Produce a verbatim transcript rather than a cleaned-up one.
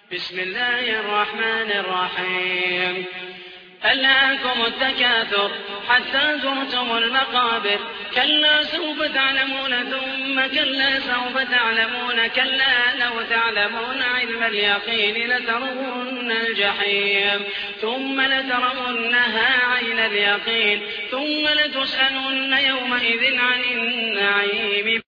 بسم الله الرحمن الرحيم ألهاكم التكاثر حتى زرتم المقابر كلا سوف تعلمون ثم كلا سوف تعلمون كلا لو تعلمون علم اليقين لترون الجحيم ثم لترونها عين اليقين ثم لتسألن يومئذ عن النعيم